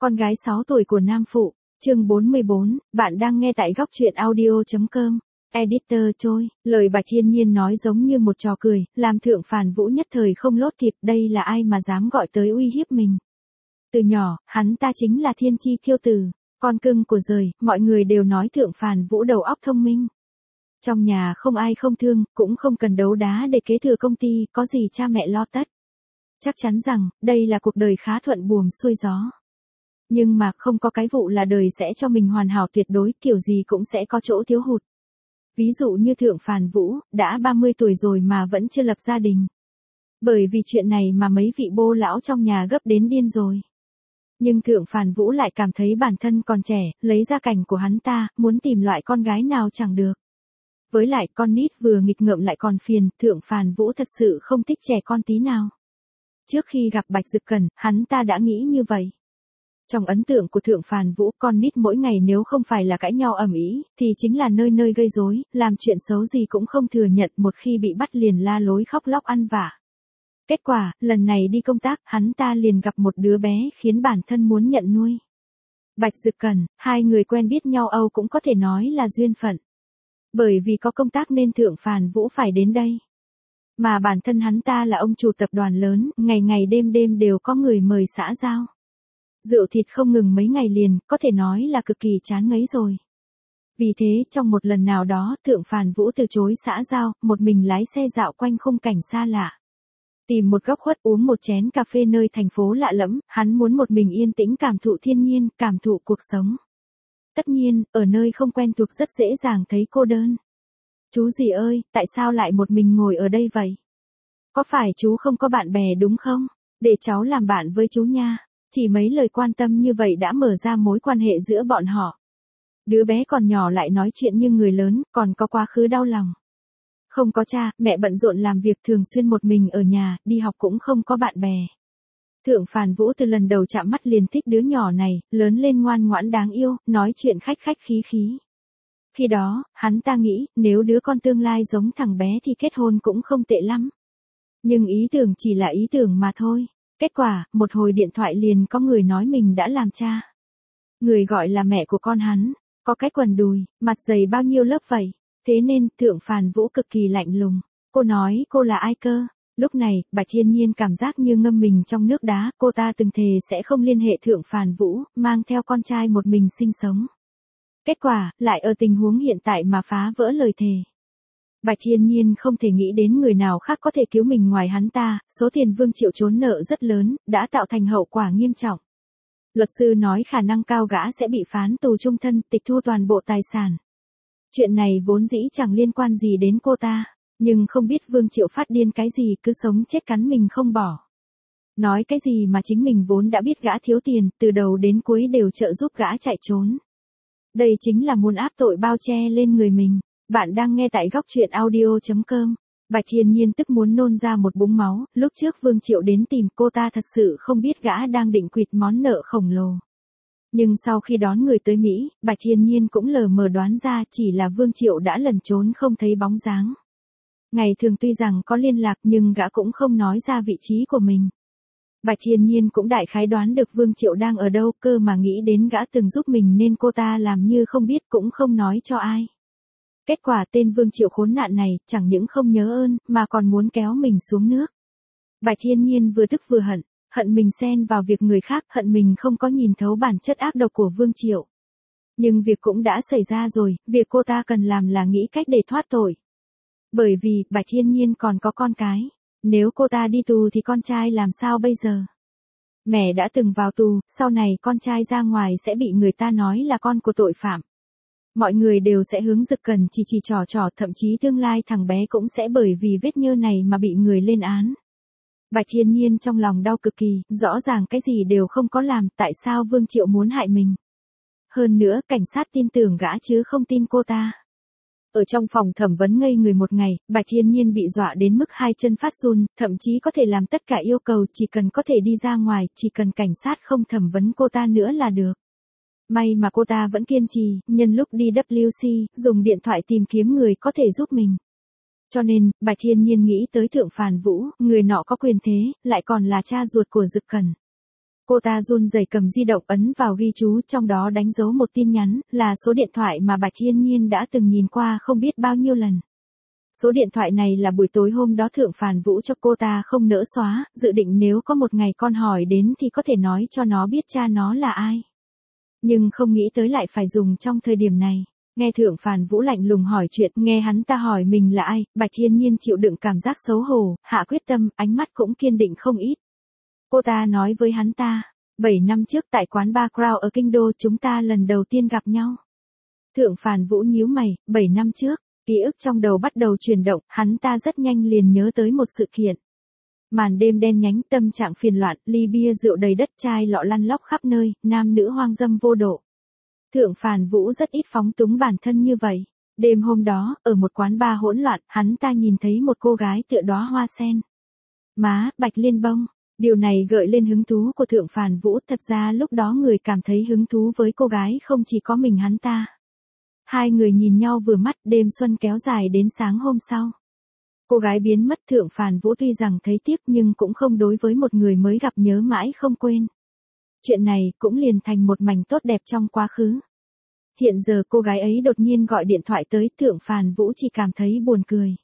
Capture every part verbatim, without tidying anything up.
Con gái sáu tuổi của Nam Phụ, chương bốn mươi bốn, bạn đang nghe tại góc truyện audio.com. Editor Choi, lời Bạch Thiên Nhiên nói giống như một trò cười, làm Thượng Phàn Vũ nhất thời không lốt kịp, đây là ai mà dám gọi tới uy hiếp mình. Từ nhỏ, hắn ta chính là thiên chi kiêu tử, con cưng của rời, mọi người đều nói Thượng Phàn Vũ đầu óc thông minh. Trong nhà không ai không thương, cũng không cần đấu đá để kế thừa công ty, có gì cha mẹ lo tất. Chắc chắn rằng, đây là cuộc đời khá thuận buồm xuôi gió. Nhưng mà không có cái vụ là đời sẽ cho mình hoàn hảo tuyệt đối, kiểu gì cũng sẽ có chỗ thiếu hụt. Ví dụ như Thượng Phàn Vũ, đã ba mươi tuổi rồi mà vẫn chưa lập gia đình. Bởi vì chuyện này mà mấy vị bô lão trong nhà gấp đến điên rồi. Nhưng Thượng Phàn Vũ lại cảm thấy bản thân còn trẻ, lấy gia cảnh của hắn ta, muốn tìm loại con gái nào chẳng được. Với lại con nít vừa nghịch ngợm lại còn phiền, Thượng Phàn Vũ thật sự không thích trẻ con tí nào. Trước khi gặp Bạch Dực Cẩn, hắn ta đã nghĩ như vậy. Trong ấn tượng của Thượng Phàn Vũ, con nít mỗi ngày nếu không phải là cãi nhau ầm ĩ, thì chính là nơi nơi gây rối, làm chuyện xấu gì cũng không thừa nhận, một khi bị bắt liền la lối khóc lóc ăn vạ. Kết quả, lần này đi công tác, hắn ta liền gặp một đứa bé khiến bản thân muốn nhận nuôi. Bạch Dực Cẩn, hai người quen biết nhau Âu cũng có thể nói là duyên phận. Bởi vì có công tác nên Thượng Phàn Vũ phải đến đây. Mà bản thân hắn ta là ông chủ tập đoàn lớn, ngày ngày đêm đêm đều có người mời xã giao. Rượu thịt không ngừng mấy ngày liền, có thể nói là cực kỳ chán ngấy rồi. Vì thế, trong một lần nào đó, Thượng Phàn Vũ từ chối xã giao, một mình lái xe dạo quanh khung cảnh xa lạ. Tìm một góc khuất uống một chén cà phê nơi thành phố lạ lẫm, hắn muốn một mình yên tĩnh cảm thụ thiên nhiên, cảm thụ cuộc sống. Tất nhiên, ở nơi không quen thuộc rất dễ dàng thấy cô đơn. Chú gì ơi, tại sao lại một mình ngồi ở đây vậy? Có phải chú không có bạn bè đúng không? Để cháu làm bạn với chú nha. Chỉ mấy lời quan tâm như vậy đã mở ra mối quan hệ giữa bọn họ. Đứa bé còn nhỏ lại nói chuyện như người lớn, còn có quá khứ đau lòng. Không có cha, mẹ bận rộn làm việc thường xuyên một mình ở nhà, đi học cũng không có bạn bè. Thượng Phàn Vũ từ lần đầu chạm mắt liền thích đứa nhỏ này, lớn lên ngoan ngoãn đáng yêu, nói chuyện khách khách khí khí. Khi đó, hắn ta nghĩ, nếu đứa con tương lai giống thằng bé thì kết hôn cũng không tệ lắm. Nhưng ý tưởng chỉ là ý tưởng mà thôi. Kết quả, một hồi điện thoại liền có người nói mình đã làm cha. Người gọi là mẹ của con hắn, có cái quần đùi, mặt dày bao nhiêu lớp vậy. Thế nên, Thượng Phàn Vũ cực kỳ lạnh lùng. Cô nói cô là ai cơ? Lúc này, Bạch Thiên Nhiên cảm giác như ngâm mình trong nước đá, cô ta từng thề sẽ không liên hệ Thượng Phàn Vũ, mang theo con trai một mình sinh sống. Kết quả, lại ở tình huống hiện tại mà phá vỡ lời thề. Bạch Thiên Nhiên không thể nghĩ đến người nào khác có thể cứu mình ngoài hắn ta, số tiền Vương Triệu trốn nợ rất lớn, đã tạo thành hậu quả nghiêm trọng. Luật sư nói khả năng cao gã sẽ bị phán tù chung thân, tịch thu toàn bộ tài sản. Chuyện này vốn dĩ chẳng liên quan gì đến cô ta, nhưng không biết Vương Triệu phát điên cái gì cứ sống chết cắn mình không bỏ. Nói cái gì mà chính mình vốn đã biết gã thiếu tiền, từ đầu đến cuối đều trợ giúp gã chạy trốn. Đây chính là muốn áp tội bao che lên người mình. Bạn đang nghe tại góc truyện audio.com. Bạch Thiên Nhiên tức muốn nôn ra một búng máu, lúc trước Vương Triệu đến tìm cô ta thật sự không biết gã đang định quỵt món nợ khổng lồ. Nhưng sau khi đón người tới Mỹ, Bạch Thiên Nhiên cũng lờ mờ đoán ra chỉ là Vương Triệu đã lẩn trốn không thấy bóng dáng. Ngày thường tuy rằng có liên lạc nhưng gã cũng không nói ra vị trí của mình. Bạch Thiên Nhiên cũng đại khái đoán được Vương Triệu đang ở đâu, cơ mà nghĩ đến gã từng giúp mình nên cô ta làm như không biết cũng không nói cho ai. Kết quả tên Vương Triệu khốn nạn này, chẳng những không nhớ ơn, mà còn muốn kéo mình xuống nước. Bạch Thiên Nhiên vừa tức vừa hận, hận mình xen vào việc người khác, hận mình không có nhìn thấu bản chất ác độc của Vương Triệu. Nhưng việc cũng đã xảy ra rồi, việc cô ta cần làm là nghĩ cách để thoát tội. Bởi vì, Bạch Thiên Nhiên còn có con cái. Nếu cô ta đi tù thì con trai làm sao bây giờ? Mẹ đã từng vào tù, sau này con trai ra ngoài sẽ bị người ta nói là con của tội phạm. Mọi người đều sẽ hướng Dực Cẩn chỉ chỉ trò trò, thậm chí tương lai thằng bé cũng sẽ bởi vì vết nhơ này mà bị người lên án. Bạch Thiên Nhiên trong lòng đau cực kỳ, rõ ràng cái gì đều không có làm, tại sao Vương Triệu muốn hại mình. Hơn nữa, cảnh sát tin tưởng gã chứ không tin cô ta. Ở trong phòng thẩm vấn ngây người một ngày, Bạch Thiên Nhiên bị dọa đến mức hai chân phát run, thậm chí có thể làm tất cả yêu cầu, chỉ cần có thể đi ra ngoài, chỉ cần cảnh sát không thẩm vấn cô ta nữa là được. May mà cô ta vẫn kiên trì, nhân lúc đi W C, dùng điện thoại tìm kiếm người có thể giúp mình. Cho nên, Bạch Thiên Nhiên nghĩ tới Thượng Phàn Vũ, người nọ có quyền thế, lại còn là cha ruột của Dực Cẩn. Cô ta run rẩy cầm di động ấn vào ghi chú, trong đó đánh dấu một tin nhắn, là số điện thoại mà Bạch Thiên Nhiên đã từng nhìn qua không biết bao nhiêu lần. Số điện thoại này là buổi tối hôm đó Thượng Phàn Vũ cho cô ta không nỡ xóa, dự định nếu có một ngày con hỏi đến thì có thể nói cho nó biết cha nó là ai. Nhưng không nghĩ tới lại phải dùng trong thời điểm này. Nghe Thượng Phàn Vũ lạnh lùng hỏi chuyện, nghe hắn ta hỏi mình là ai, Bạch Thiên Nhiên chịu đựng cảm giác xấu hổ, hạ quyết tâm, ánh mắt cũng kiên định không ít. Cô ta nói với hắn ta, bảy năm trước tại quán bar Crown ở Kinh Đô chúng ta lần đầu tiên gặp nhau. Thượng Phàn Vũ nhíu mày, bảy năm trước, ký ức trong đầu bắt đầu chuyển động, hắn ta rất nhanh liền nhớ tới một sự kiện. Màn đêm đen nhánh, tâm trạng phiền loạn, ly bia rượu đầy đất, chai lọ lăn lóc khắp nơi, nam nữ hoang dâm vô độ. Thượng Phàn Vũ rất ít phóng túng bản thân như vậy. Đêm hôm đó, ở một quán bar hỗn loạn, hắn ta nhìn thấy một cô gái tựa đóa hoa sen. Má, bạch liên bông. Điều này gợi lên hứng thú của Thượng Phàn Vũ, thật ra lúc đó người cảm thấy hứng thú với cô gái không chỉ có mình hắn ta. Hai người nhìn nhau vừa mắt, đêm xuân kéo dài đến sáng hôm sau. Cô gái biến mất, Thượng Phàn Vũ tuy rằng thấy tiếc nhưng cũng không đối với một người mới gặp nhớ mãi không quên. Chuyện này cũng liền thành một mảnh tốt đẹp trong quá khứ. Hiện giờ cô gái ấy đột nhiên gọi điện thoại tới, Thượng Phàn Vũ chỉ cảm thấy buồn cười.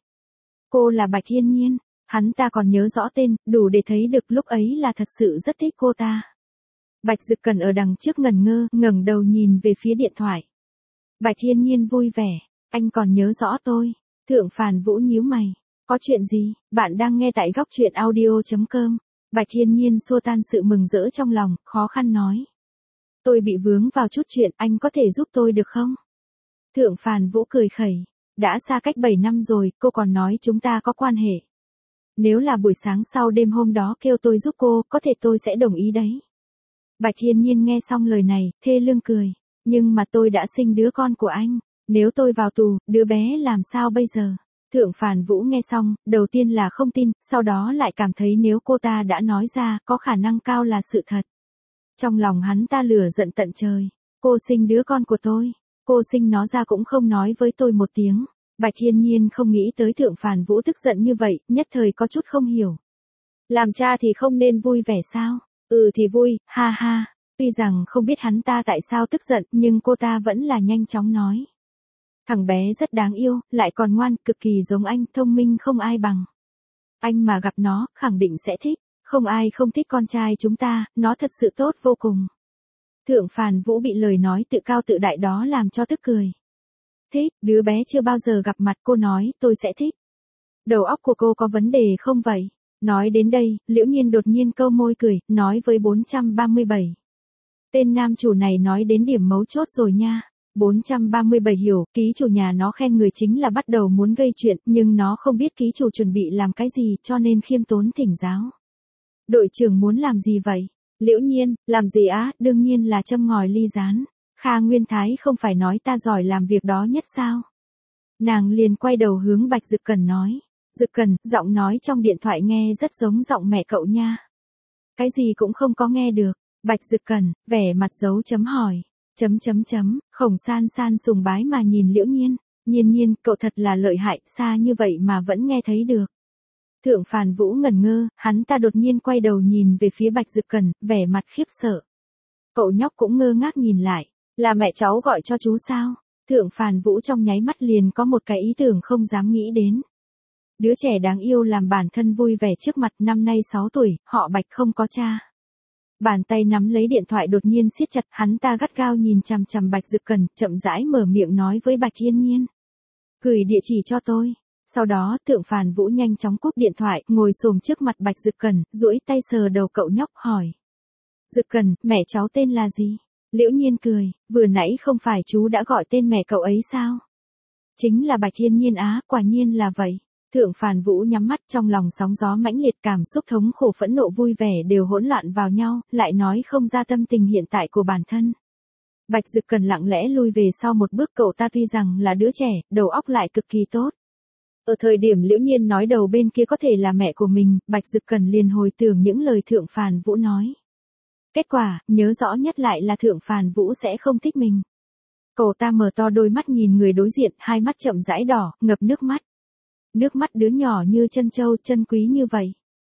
Cô là Bạch Thiên Nhiên, hắn ta còn nhớ rõ tên, đủ để thấy được lúc ấy là thật sự rất thích cô ta. Bạch Dực Cẩn ở đằng trước ngẩn ngơ, ngẩng đầu nhìn về phía điện thoại. Bạch Thiên Nhiên vui vẻ, anh còn nhớ rõ tôi. Thượng Phàn Vũ nhíu mày, có chuyện gì, bạn đang nghe tại góc truyện audio chấm com. Bạch Thiên Nhiên xua tan sự mừng rỡ trong lòng, khó khăn nói. Tôi bị vướng vào chút chuyện, anh có thể giúp tôi được không? Thượng Phàn Vũ cười khẩy, đã xa cách bảy năm rồi, cô còn nói chúng ta có quan hệ. Nếu là buổi sáng sau đêm hôm đó kêu tôi giúp cô, có thể tôi sẽ đồng ý đấy. Bạch Thiên Nhiên nghe xong lời này, thê lương cười. Nhưng mà tôi đã sinh đứa con của anh. Nếu tôi vào tù, đứa bé làm sao bây giờ? Thượng Phàn Vũ nghe xong, đầu tiên là không tin, sau đó lại cảm thấy nếu cô ta đã nói ra, có khả năng cao là sự thật. Trong lòng hắn ta lửa giận tận trời. Cô sinh đứa con của tôi. Cô sinh nó ra cũng không nói với tôi một tiếng. Bạch Thiên Nhiên không nghĩ tới Thượng Phàn Vũ tức giận như vậy, nhất thời có chút không hiểu. Làm cha thì không nên vui vẻ sao? Ừ thì vui, ha ha. Tuy rằng không biết hắn ta tại sao tức giận, nhưng cô ta vẫn là nhanh chóng nói. Thằng bé rất đáng yêu, lại còn ngoan, cực kỳ giống anh, thông minh không ai bằng. Anh mà gặp nó, khẳng định sẽ thích. Không ai không thích con trai chúng ta, nó thật sự tốt vô cùng. Thượng Phàn Vũ bị lời nói tự cao tự đại đó làm cho tức cười. Thích, đứa bé chưa bao giờ gặp mặt, cô nói, tôi sẽ thích. Đầu óc của cô có vấn đề không vậy? Nói đến đây, Liễu Nhiên đột nhiên câu môi cười, nói với bốn trăm ba mươi bảy. Tên nam chủ này nói đến điểm mấu chốt rồi nha. bốn trăm ba mươi bảy hiểu, ký chủ nhà nó khen người chính là bắt đầu muốn gây chuyện, nhưng nó không biết ký chủ chuẩn bị làm cái gì cho nên khiêm tốn thỉnh giáo. Đội trưởng muốn làm gì vậy? Liễu Nhiên, làm gì á, đương nhiên là châm ngòi ly gián. Kha Nguyên Thái không phải nói ta giỏi làm việc đó nhất sao? Nàng liền quay đầu hướng Bạch Dực Cẩn nói. Dực Cẩn, giọng nói trong điện thoại nghe rất giống giọng mẹ cậu nha. Cái gì cũng không có nghe được. Bạch Dực Cẩn, vẻ mặt dấu chấm hỏi. Chấm chấm chấm, Khổng San San sùng bái mà nhìn Liễu Nhiên. Nhiên Nhiên, cậu thật là lợi hại, xa như vậy mà vẫn nghe thấy được. Thượng Phàn Vũ ngẩn ngơ, hắn ta đột nhiên quay đầu nhìn về phía Bạch Dực Cẩn, vẻ mặt khiếp sợ. Cậu nhóc cũng ngơ ngác nhìn lại, là mẹ cháu gọi cho chú sao? Thượng Phàn Vũ trong nháy mắt liền có một cái ý tưởng không dám nghĩ đến. Đứa trẻ đáng yêu làm bản thân vui vẻ trước mặt, năm nay sáu tuổi, họ Bạch không có cha. Bàn tay nắm lấy điện thoại đột nhiên siết chặt, hắn ta gắt gao nhìn chằm chằm Bạch Dực Cẩn, chậm rãi mở miệng nói với Bạch Thiên Nhiên. Gửi địa chỉ cho tôi. Sau đó, Thượng Phàn Vũ nhanh chóng cúp điện thoại, ngồi xổm trước mặt Bạch Dực Cẩn, duỗi tay sờ đầu cậu nhóc hỏi. Dực Cẩn, mẹ cháu tên là gì? Liễu Nhiên cười, vừa nãy không phải chú đã gọi tên mẹ cậu ấy sao? Chính là Bạch Thiên Nhiên á, quả nhiên là vậy. Thượng Phàn Vũ nhắm mắt, trong lòng sóng gió mãnh liệt, cảm xúc thống khổ phẫn nộ vui vẻ đều hỗn loạn vào nhau, lại nói không ra tâm tình hiện tại của bản thân. Bạch Dực Cẩn lặng lẽ lui về sau một bước, cậu ta tuy rằng là đứa trẻ, đầu óc lại cực kỳ tốt. Ở thời điểm Liễu Nhiên nói đầu bên kia có thể là mẹ của mình, Bạch Dực Cẩn liền hồi tưởng những lời Thượng Phàn Vũ nói. Kết quả, nhớ rõ nhất lại là Thượng Phàn Vũ sẽ không thích mình. Cậu ta mở to đôi mắt nhìn người đối diện, hai mắt chậm rãi đỏ, ngập nước mắt. Nước mắt đứa nhỏ như trân châu, chân quý như vậy.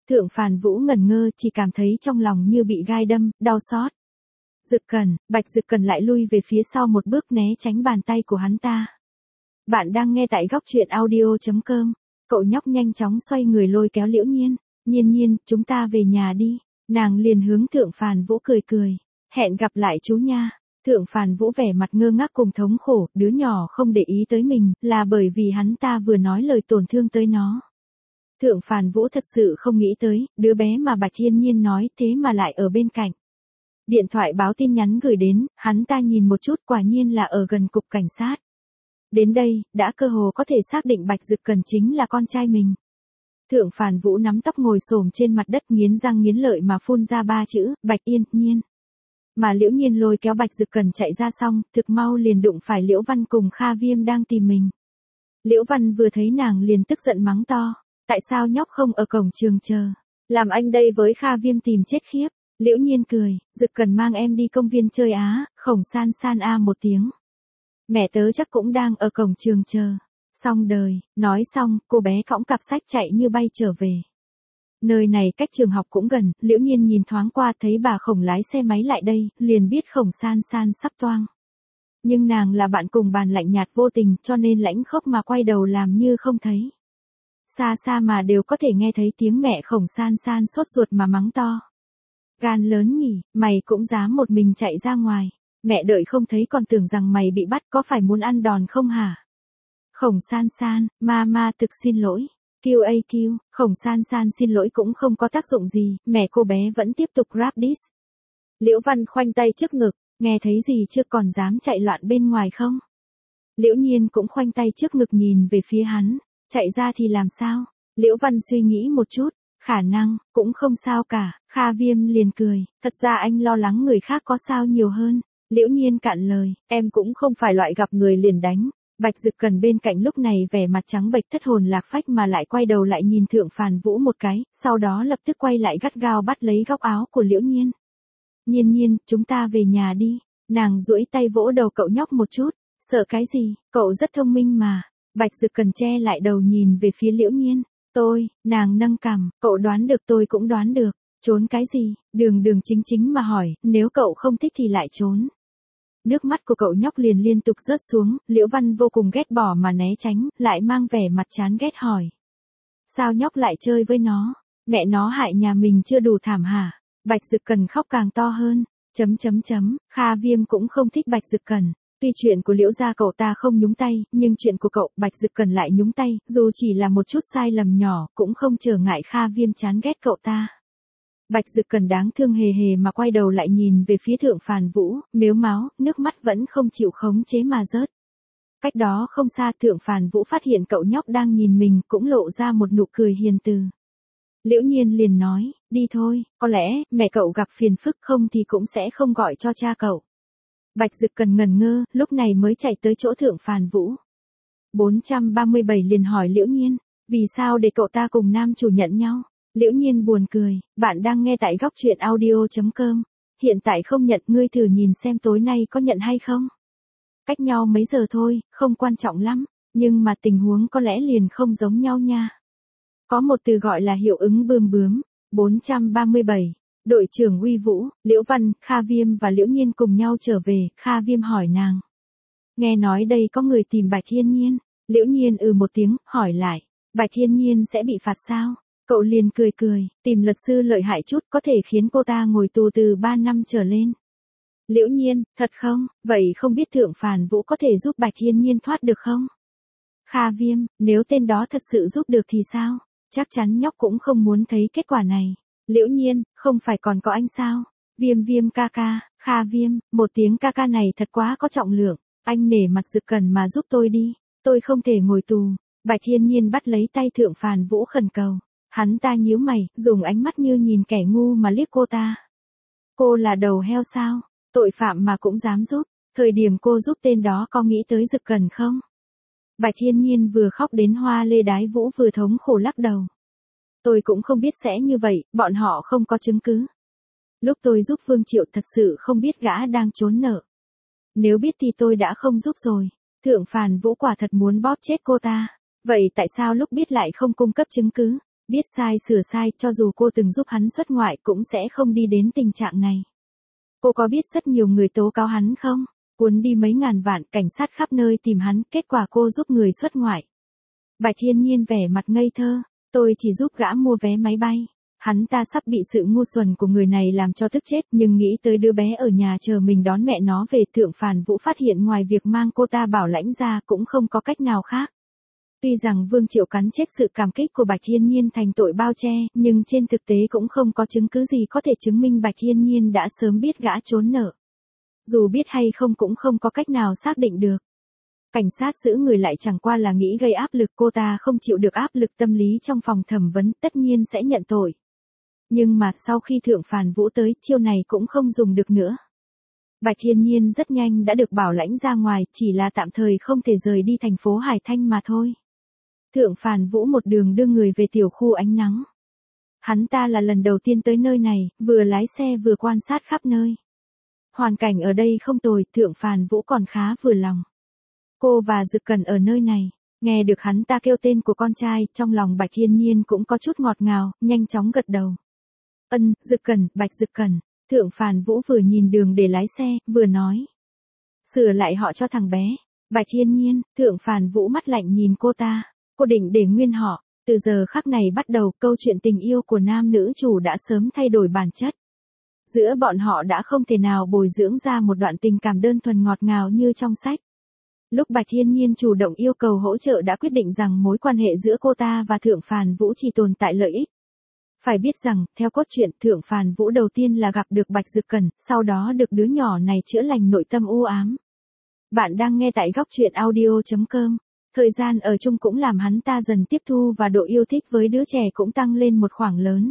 Thượng Phàn Vũ ngẩn ngơ, chỉ cảm thấy trong lòng như bị gai đâm, đau xót. Dực Cẩn, Bạch Dực Cẩn lại lui về phía sau một bước né tránh bàn tay của hắn ta. Bạn đang nghe tại góc truyện audio.com. Cậu nhóc nhanh chóng xoay người lôi kéo Liễu Nhiên. Nhiên Nhiên, chúng ta về nhà đi. Nàng liền hướng Thượng Phàn Vũ cười cười. Hẹn gặp lại chú nha. Thượng Phàn Vũ vẻ mặt ngơ ngác cùng thống khổ, đứa nhỏ không để ý tới mình, là bởi vì hắn ta vừa nói lời tổn thương tới nó. Thượng Phàn Vũ thật sự không nghĩ tới, đứa bé mà Bạch Thiên Nhiên nói thế mà lại ở bên cạnh. Điện thoại báo tin nhắn gửi đến, hắn ta nhìn một chút, quả nhiên là ở gần cục cảnh sát. Đến đây, đã cơ hồ có thể xác định Bạch Dực Cẩn chính là con trai mình. Thượng Phàn Vũ nắm tóc ngồi xổm trên mặt đất, nghiến răng nghiến lợi mà phun ra ba chữ, Bạch Yên Nhiên. Mà Liễu Nhiên lôi kéo Bạch Dực Cẩn chạy ra xong, thực mau liền đụng phải Liễu Văn cùng Kha Viêm đang tìm mình. Liễu Văn vừa thấy nàng liền tức giận mắng to, tại sao nhóc không ở cổng trường chờ, làm anh đây với Kha Viêm tìm chết khiếp. Liễu Nhiên cười, Dực Cẩn mang em đi công viên chơi á, Khổng San San a một tiếng. Mẹ tớ chắc cũng đang ở cổng trường chờ. Xong đời, nói xong, cô bé cõng cặp sách chạy như bay trở về. Nơi này cách trường học cũng gần, Liễu Nhiên nhìn thoáng qua thấy bà Khổng lái xe máy lại đây, liền biết Khổng San San sắp toang. Nhưng nàng là bạn cùng bàn lạnh nhạt vô tình cho nên lãnh khốc mà quay đầu làm như không thấy. Xa xa mà đều có thể nghe thấy tiếng mẹ Khổng San San sốt ruột mà mắng to. Gan lớn nhỉ, mày cũng dám một mình chạy ra ngoài. Mẹ đợi không thấy còn tưởng rằng mày bị bắt, có phải muốn ăn đòn không hả? Khổng San San, mama thực xin lỗi. Q A Q, Khổng San San xin lỗi cũng không có tác dụng gì, mẹ cô bé vẫn tiếp tục rap diss. Liễu Văn khoanh tay trước ngực, nghe thấy gì chưa, còn dám chạy loạn bên ngoài không? Liễu Nhiên cũng khoanh tay trước ngực nhìn về phía hắn, chạy ra thì làm sao? Liễu Văn suy nghĩ một chút, khả năng, cũng không sao cả. Kha Viêm liền cười, thật ra anh lo lắng người khác có sao nhiều hơn. Liễu Nhiên cạn lời, em cũng không phải loại gặp người liền đánh. Bạch Dực Cẩn bên cạnh lúc này vẻ mặt trắng bệch thất hồn lạc phách mà lại quay đầu lại nhìn Thượng Phàn Vũ một cái, sau đó lập tức quay lại gắt gao bắt lấy góc áo của Liễu Nhiên. Nhiên Nhiên, chúng ta về nhà đi. Nàng duỗi tay vỗ đầu cậu nhóc một chút, sợ cái gì, cậu rất thông minh mà. Bạch Dực Cẩn che lại đầu nhìn về phía Liễu Nhiên. Tôi, nàng nâng cằm, cậu đoán được tôi cũng đoán được. Trốn cái gì, đường đường chính chính mà hỏi, nếu cậu không thích thì lại trốn. Nước mắt của cậu nhóc liền liên tục rớt xuống, Liễu Văn vô cùng ghét bỏ mà né tránh, lại mang vẻ mặt chán ghét hỏi. Sao nhóc lại chơi với nó? Mẹ nó hại nhà mình chưa đủ thảm hả? Bạch Dực Cẩn khóc càng to hơn, chấm chấm chấm, Kha Viêm cũng không thích Bạch Dực Cẩn. Tuy chuyện của Liễu gia cậu ta không nhúng tay, nhưng chuyện của cậu, Bạch Dực Cẩn lại nhúng tay, dù chỉ là một chút sai lầm nhỏ, cũng không trở ngại Kha Viêm chán ghét cậu ta. Bạch Dực Cẩn đáng thương hề hề mà quay đầu lại nhìn về phía Thượng Phàn Vũ, mếu máo, nước mắt vẫn không chịu khống chế mà rớt. Cách đó không xa, Thượng Phàn Vũ phát hiện cậu nhóc đang nhìn mình, cũng lộ ra một nụ cười hiền từ. Liễu Nhiên liền nói, đi thôi, có lẽ, mẹ cậu gặp phiền phức, không thì cũng sẽ không gọi cho cha cậu. Bạch Dực Cẩn ngẩn ngơ, lúc này mới chạy tới chỗ Thượng Phàn Vũ. bốn trăm ba mươi bảy liền hỏi Liễu Nhiên, vì sao để cậu ta cùng nam chủ nhận nhau? Liễu Nhiên buồn cười, bạn đang nghe tại góc truyện audio.com. Hiện tại không nhận, ngươi thử nhìn xem tối nay có nhận hay không? Cách nhau mấy giờ thôi, không quan trọng lắm, nhưng mà tình huống có lẽ liền không giống nhau nha. Có một từ gọi là hiệu ứng bươm bướm. bốn trăm ba mươi bảy. Đội trưởng Uy Vũ, Liễu Văn, Kha Viêm và Liễu Nhiên cùng nhau trở về, Kha Viêm hỏi nàng. Nghe nói đây có người tìm Bạch Thiên Nhiên. Liễu Nhiên ừ một tiếng, hỏi lại, Bạch Thiên Nhiên sẽ bị phạt sao? Cậu liền cười cười, tìm luật sư lợi hại chút có thể khiến cô ta ngồi tù từ ba năm trở lên. Liễu Nhiên, thật không, vậy không biết Thượng Phàn Vũ có thể giúp Bạch Thiên Nhiên thoát được không? Kha Viêm, nếu tên đó thật sự giúp được thì sao? Chắc chắn nhóc cũng không muốn thấy kết quả này. Liễu Nhiên, không phải còn có anh sao? Viêm Viêm ca ca, Kha Viêm, một tiếng ca ca này thật quá có trọng lượng. Anh nể mặt Dực Cẩn mà giúp tôi đi, tôi không thể ngồi tù. Bạch Thiên Nhiên bắt lấy tay Thượng Phàn Vũ khẩn cầu. Hắn ta nhíu mày, dùng ánh mắt như nhìn kẻ ngu mà liếc cô ta. Cô là đầu heo sao? Tội phạm mà cũng dám giúp. Thời điểm cô giúp tên đó có nghĩ tới Dực Cẩn không? Bạch Thiên Nhiên vừa khóc đến hoa lê đái vũ vừa thống khổ lắc đầu. Tôi cũng không biết sẽ như vậy, bọn họ không có chứng cứ. Lúc tôi giúp Vương Triệu thật sự không biết gã đang trốn nợ. Nếu biết thì tôi đã không giúp rồi. Thượng Phàn Vũ quả thật muốn bóp chết cô ta. Vậy tại sao lúc biết lại không cung cấp chứng cứ? Biết sai sửa sai, cho dù cô từng giúp hắn xuất ngoại cũng sẽ không đi đến tình trạng này. Cô có biết rất nhiều người tố cáo hắn không? Cuốn đi mấy ngàn vạn, cảnh sát khắp nơi tìm hắn, kết quả cô giúp người xuất ngoại. Bạch Thiên Nhiên vẻ mặt ngây thơ, tôi chỉ giúp gã mua vé máy bay. Hắn ta sắp bị sự ngu xuẩn của người này làm cho tức chết, nhưng nghĩ tới đứa bé ở nhà chờ mình đón mẹ nó về. Thượng Phàn Vũ phát hiện ngoài việc mang cô ta bảo lãnh ra cũng không có cách nào khác. Tuy rằng Vương Triệu cắn chết sự cảm kích của Bạch Thiên Nhiên thành tội bao che, nhưng trên thực tế cũng không có chứng cứ gì có thể chứng minh Bạch Thiên Nhiên đã sớm biết gã trốn nợ. Dù biết hay không cũng không có cách nào xác định được. Cảnh sát giữ người lại chẳng qua là nghĩ gây áp lực, cô ta không chịu được áp lực tâm lý trong phòng thẩm vấn, tất nhiên sẽ nhận tội. Nhưng mà sau khi Thượng Phàn Vũ tới, chiêu này cũng không dùng được nữa. Bạch Thiên Nhiên rất nhanh đã được bảo lãnh ra ngoài, chỉ là tạm thời không thể rời đi thành phố Hải Thanh mà thôi. Thượng Phàn Vũ một đường đưa người về tiểu khu Ánh Nắng. Hắn ta là lần đầu tiên tới nơi này, vừa lái xe vừa quan sát khắp nơi. Hoàn cảnh ở đây không tồi, Thượng Phàn Vũ còn khá vừa lòng. Cô và Dực Cẩn ở nơi này, nghe được hắn ta kêu tên của con trai, trong lòng Bạch Thiên Nhiên cũng có chút ngọt ngào, nhanh chóng gật đầu. Ân, Dực Cẩn, Bạch Dực Cẩn. Thượng Phàn Vũ vừa nhìn đường để lái xe, vừa nói. Sửa lại họ cho thằng bé. Bạch Thiên Nhiên, Thượng Phàn Vũ mắt lạnh nhìn cô ta. Cô định để nguyên họ. Từ giờ khắc này bắt đầu, câu chuyện tình yêu của nam nữ chủ đã sớm thay đổi bản chất. Giữa bọn họ đã không thể nào bồi dưỡng ra một đoạn tình cảm đơn thuần ngọt ngào như trong sách. Lúc Bạch Thiên Nhiên chủ động yêu cầu hỗ trợ đã quyết định rằng mối quan hệ giữa cô ta và Thượng Phàn Vũ chỉ tồn tại lợi ích. Phải biết rằng, theo cốt truyện, Thượng Phàn Vũ đầu tiên là gặp được Bạch Dực Cẩn, sau đó được đứa nhỏ này chữa lành nội tâm u ám. Bạn đang nghe tại góc truyện audio chấm com. Thời gian ở chung cũng làm hắn ta dần tiếp thu và độ yêu thích với đứa trẻ cũng tăng lên một khoảng lớn.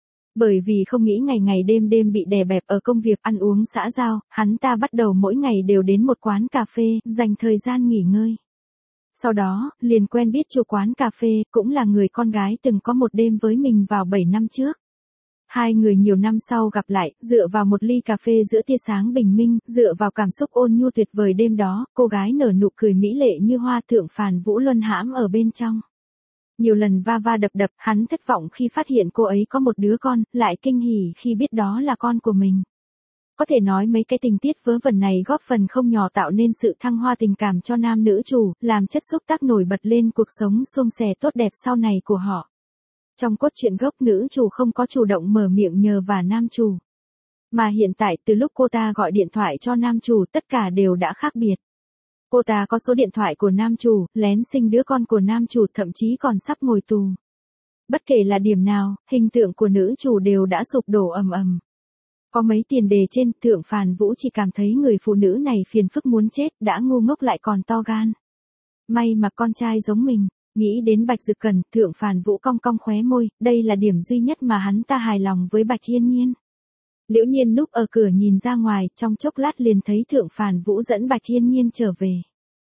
Bởi vì không nghĩ ngày ngày đêm đêm bị đè bẹp ở công việc ăn uống xã giao, hắn ta bắt đầu mỗi ngày đều đến một quán cà phê, dành thời gian nghỉ ngơi. Sau đó, liền quen biết chủ quán cà phê, cũng là người con gái từng có một đêm với mình vào bảy năm trước. Hai người nhiều năm sau gặp lại, dựa vào một ly cà phê giữa tia sáng bình minh, dựa vào cảm xúc ôn nhu tuyệt vời đêm đó, cô gái nở nụ cười mỹ lệ như hoa. Thượng Phàn Vũ luân hãm ở bên trong. Nhiều lần va va đập đập, hắn thất vọng khi phát hiện cô ấy có một đứa con, lại kinh hỉ khi biết đó là con của mình. Có thể nói mấy cái tình tiết vớ vẩn này góp phần không nhỏ tạo nên sự thăng hoa tình cảm cho nam nữ chủ, làm chất xúc tác nổi bật lên cuộc sống suôn sẻ tốt đẹp sau này của họ. Trong cốt truyện gốc, nữ chủ không có chủ động mở miệng nhờ vả nam chủ. Mà hiện tại, từ lúc cô ta gọi điện thoại cho nam chủ, tất cả đều đã khác biệt. Cô ta có số điện thoại của nam chủ, lén sinh đứa con của nam chủ, thậm chí còn sắp ngồi tù. Bất kể là điểm nào, hình tượng của nữ chủ đều đã sụp đổ ầm ầm. Có mấy tiền đề trên, Thượng Phàn Vũ chỉ cảm thấy người phụ nữ này phiền phức muốn chết, đã ngu ngốc lại còn to gan. May mà con trai giống mình. Nghĩ đến Bạch Dực Cẩn, Thượng Phàn Vũ cong cong khóe môi, đây là điểm duy nhất mà hắn ta hài lòng với Bạch Thiên Nhiên. Liễu Nhiên núp ở cửa nhìn ra ngoài, trong chốc lát liền thấy Thượng Phàn Vũ dẫn Bạch Thiên Nhiên trở về.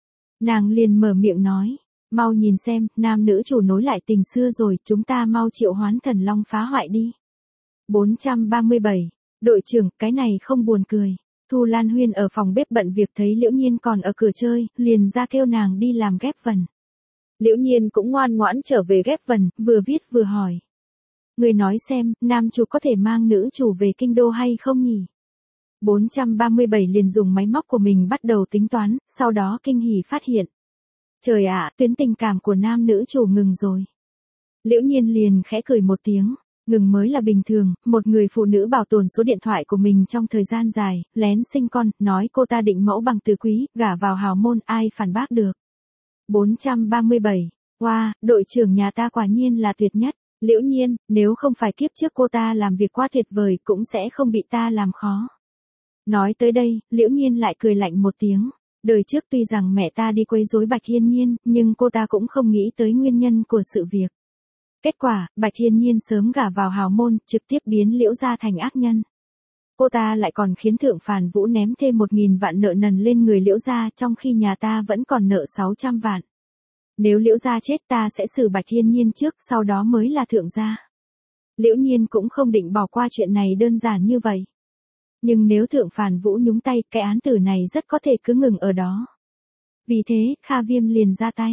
Nàng liền mở miệng nói, mau nhìn xem, nam nữ chủ nối lại tình xưa rồi, chúng ta mau triệu hoán thần long phá hoại đi. bốn trăm ba mươi bảy, đội trưởng, cái này không buồn cười. Thu Lan Huyên ở phòng bếp bận việc thấy Liễu Nhiên còn ở cửa chơi, liền ra kêu nàng đi làm ghép vần. Liễu Nhiên cũng ngoan ngoãn trở về ghép vần, vừa viết vừa hỏi. Người nói xem, nam chủ có thể mang nữ chủ về kinh đô hay không nhỉ? bốn trăm ba mươi bảy liền dùng máy móc của mình bắt đầu tính toán, sau đó kinh hỉ phát hiện. Trời ạ, tuyến tình cảm của nam nữ chủ ngừng rồi. Liễu Nhiên liền khẽ cười một tiếng, ngừng mới là bình thường, một người phụ nữ bảo tồn số điện thoại của mình trong thời gian dài, lén sinh con, nói cô ta định mẫu bằng tứ quý, gả vào hào môn, ai phản bác được. bốn trăm ba mươi bảy, wow, đội trưởng nhà ta quả nhiên là tuyệt nhất. Liễu Nhiên, nếu không phải kiếp trước cô ta làm việc quá tuyệt vời cũng sẽ không bị ta làm khó. Nói tới đây, Liễu Nhiên lại cười lạnh một tiếng. Đời trước tuy rằng mẹ ta đi quấy rối Bạch Thiên Nhiên, nhưng cô ta cũng không nghĩ tới nguyên nhân của sự việc. Kết quả, Bạch Thiên Nhiên sớm gả vào hào môn, trực tiếp biến Liễu gia thành ác nhân. Cô ta lại còn khiến Thượng Phàn Vũ ném thêm một nghìn vạn nợ nần lên người Liễu gia, trong khi nhà ta vẫn còn nợ sáu trăm vạn. Nếu Liễu gia chết ta sẽ xử Bạch Thiên Nhiên trước, sau đó mới là Thượng gia. Liễu Nhiên cũng không định bỏ qua chuyện này đơn giản như vậy. Nhưng nếu Thượng Phàn Vũ nhúng tay, cái án tử này rất có thể cứ ngừng ở đó. Vì thế, Kha Viêm liền ra tay.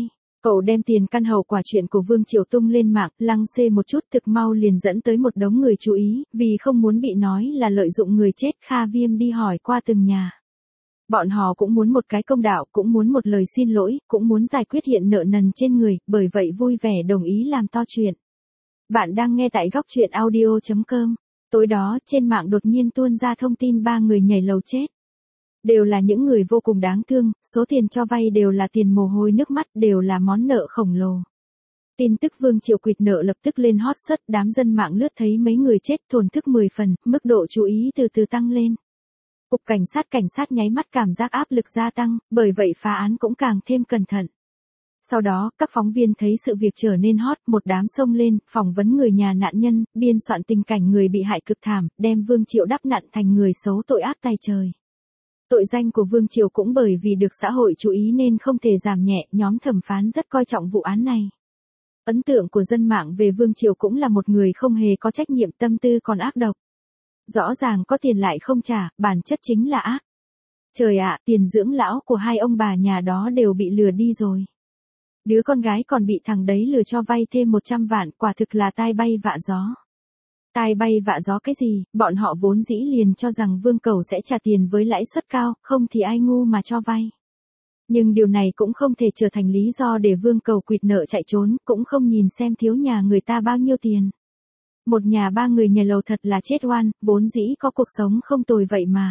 Cậu đem tiền căn hậu quả chuyện của Vương Triều tung lên mạng, lăng xê một chút thực mau liền dẫn tới một đống người chú ý, vì không muốn bị nói là lợi dụng người chết, Kha Viêm đi hỏi qua từng nhà. Bọn họ cũng muốn một cái công đạo, cũng muốn một lời xin lỗi, cũng muốn giải quyết hiện nợ nần trên người, bởi vậy vui vẻ đồng ý làm to chuyện. Bạn đang nghe tại góc truyện audio chấm com. Tối đó, trên mạng đột nhiên tuôn ra thông tin ba người nhảy lầu chết. Đều là những người vô cùng đáng thương, số tiền cho vay đều là tiền mồ hôi nước mắt, đều là món nợ khổng lồ. Tin tức Vương Triều quỵt nợ lập tức lên hot search, đám dân mạng lướt thấy mấy người chết thổn thức mười phần, mức độ chú ý từ từ tăng lên. Cục cảnh sát cảnh sát nháy mắt cảm giác áp lực gia tăng, bởi vậy phá án cũng càng thêm cẩn thận. Sau đó, các phóng viên thấy sự việc trở nên hot, một đám xông lên, phỏng vấn người nhà nạn nhân, biên soạn tình cảnh người bị hại cực thảm, đem Vương Triều đắp nặn thành người xấu tội ác tày trời. Tội danh của Vương Triều cũng bởi vì được xã hội chú ý nên không thể giảm nhẹ, nhóm thẩm phán rất coi trọng vụ án này. Ấn tượng của dân mạng về Vương Triều cũng là một người không hề có trách nhiệm, tâm tư còn ác độc. Rõ ràng có tiền lại không trả, bản chất chính là ác. Trời ạ, tiền dưỡng lão của hai ông bà nhà đó đều bị lừa đi rồi. Đứa con gái còn bị thằng đấy lừa cho vay thêm một trăm vạn, quả thực là tai bay vạ gió. Tai bay vạ gió cái gì, bọn họ vốn dĩ liền cho rằng Vương Cẩu sẽ trả tiền với lãi suất cao, không thì ai ngu mà cho vay. Nhưng điều này cũng không thể trở thành lý do để Vương Cẩu quỵt nợ chạy trốn, cũng không nhìn xem thiếu nhà người ta bao nhiêu tiền. Một nhà ba người nhảy lầu thật là chết oan, vốn dĩ có cuộc sống không tồi vậy mà.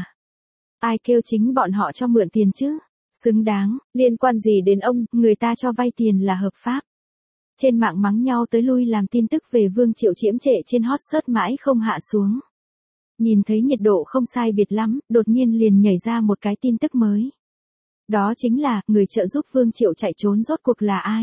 Ai kêu chính bọn họ cho mượn tiền chứ? Xứng đáng, liên quan gì đến ông, người ta cho vay tiền là hợp pháp. Trên mạng mắng nhau tới lui làm tin tức về Vương Triều chiếm trệ trên hot search mãi không hạ xuống. Nhìn thấy nhiệt độ không sai biệt lắm, đột nhiên liền nhảy ra một cái tin tức mới. Đó chính là, người trợ giúp Vương Triều chạy trốn rốt cuộc là ai?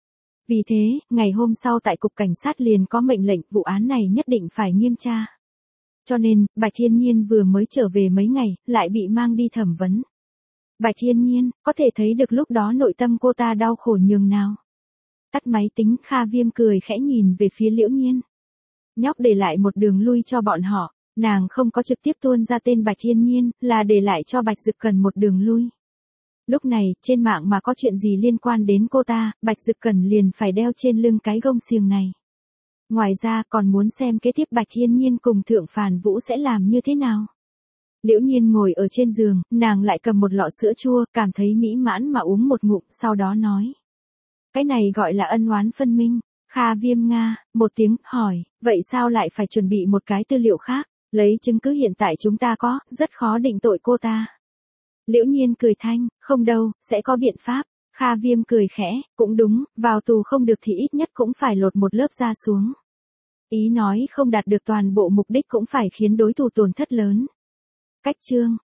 Vì thế, ngày hôm sau tại Cục Cảnh sát liền có mệnh lệnh vụ án này nhất định phải nghiêm tra. Cho nên, Bạch Thiên Nhiên vừa mới trở về mấy ngày, lại bị mang đi thẩm vấn. Bạch Thiên Nhiên, có thể thấy được lúc đó nội tâm cô ta đau khổ nhường nào. Tắt máy tính, Kha Viêm cười khẽ nhìn về phía Liễu Nhiên. Nhóc để lại một đường lui cho bọn họ, nàng không có trực tiếp tuôn ra tên Bạch Thiên Nhiên, là để lại cho Bạch Dực Cẩn một đường lui. Lúc này, trên mạng mà có chuyện gì liên quan đến cô ta, Bạch Dực Cẩn liền phải đeo trên lưng cái gông xiềng này. Ngoài ra còn muốn xem kế tiếp Bạch Thiên Nhiên cùng Thượng Phàn Vũ sẽ làm như thế nào. Liễu Nhiên ngồi ở trên giường, nàng lại cầm một lọ sữa chua, cảm thấy mỹ mãn mà uống một ngụm, sau đó nói. Cái này gọi là ân oán phân minh. Kha Viêm Nga, một tiếng, hỏi, vậy sao lại phải chuẩn bị một cái tư liệu khác, lấy chứng cứ hiện tại chúng ta có, rất khó định tội cô ta. Liễu Nhiên cười thanh, không đâu, sẽ có biện pháp. Kha Viêm cười khẽ, cũng đúng, vào tù không được thì ít nhất cũng phải lột một lớp da xuống. Ý nói không đạt được toàn bộ mục đích cũng phải khiến đối thủ tổn thất lớn. Cách chương.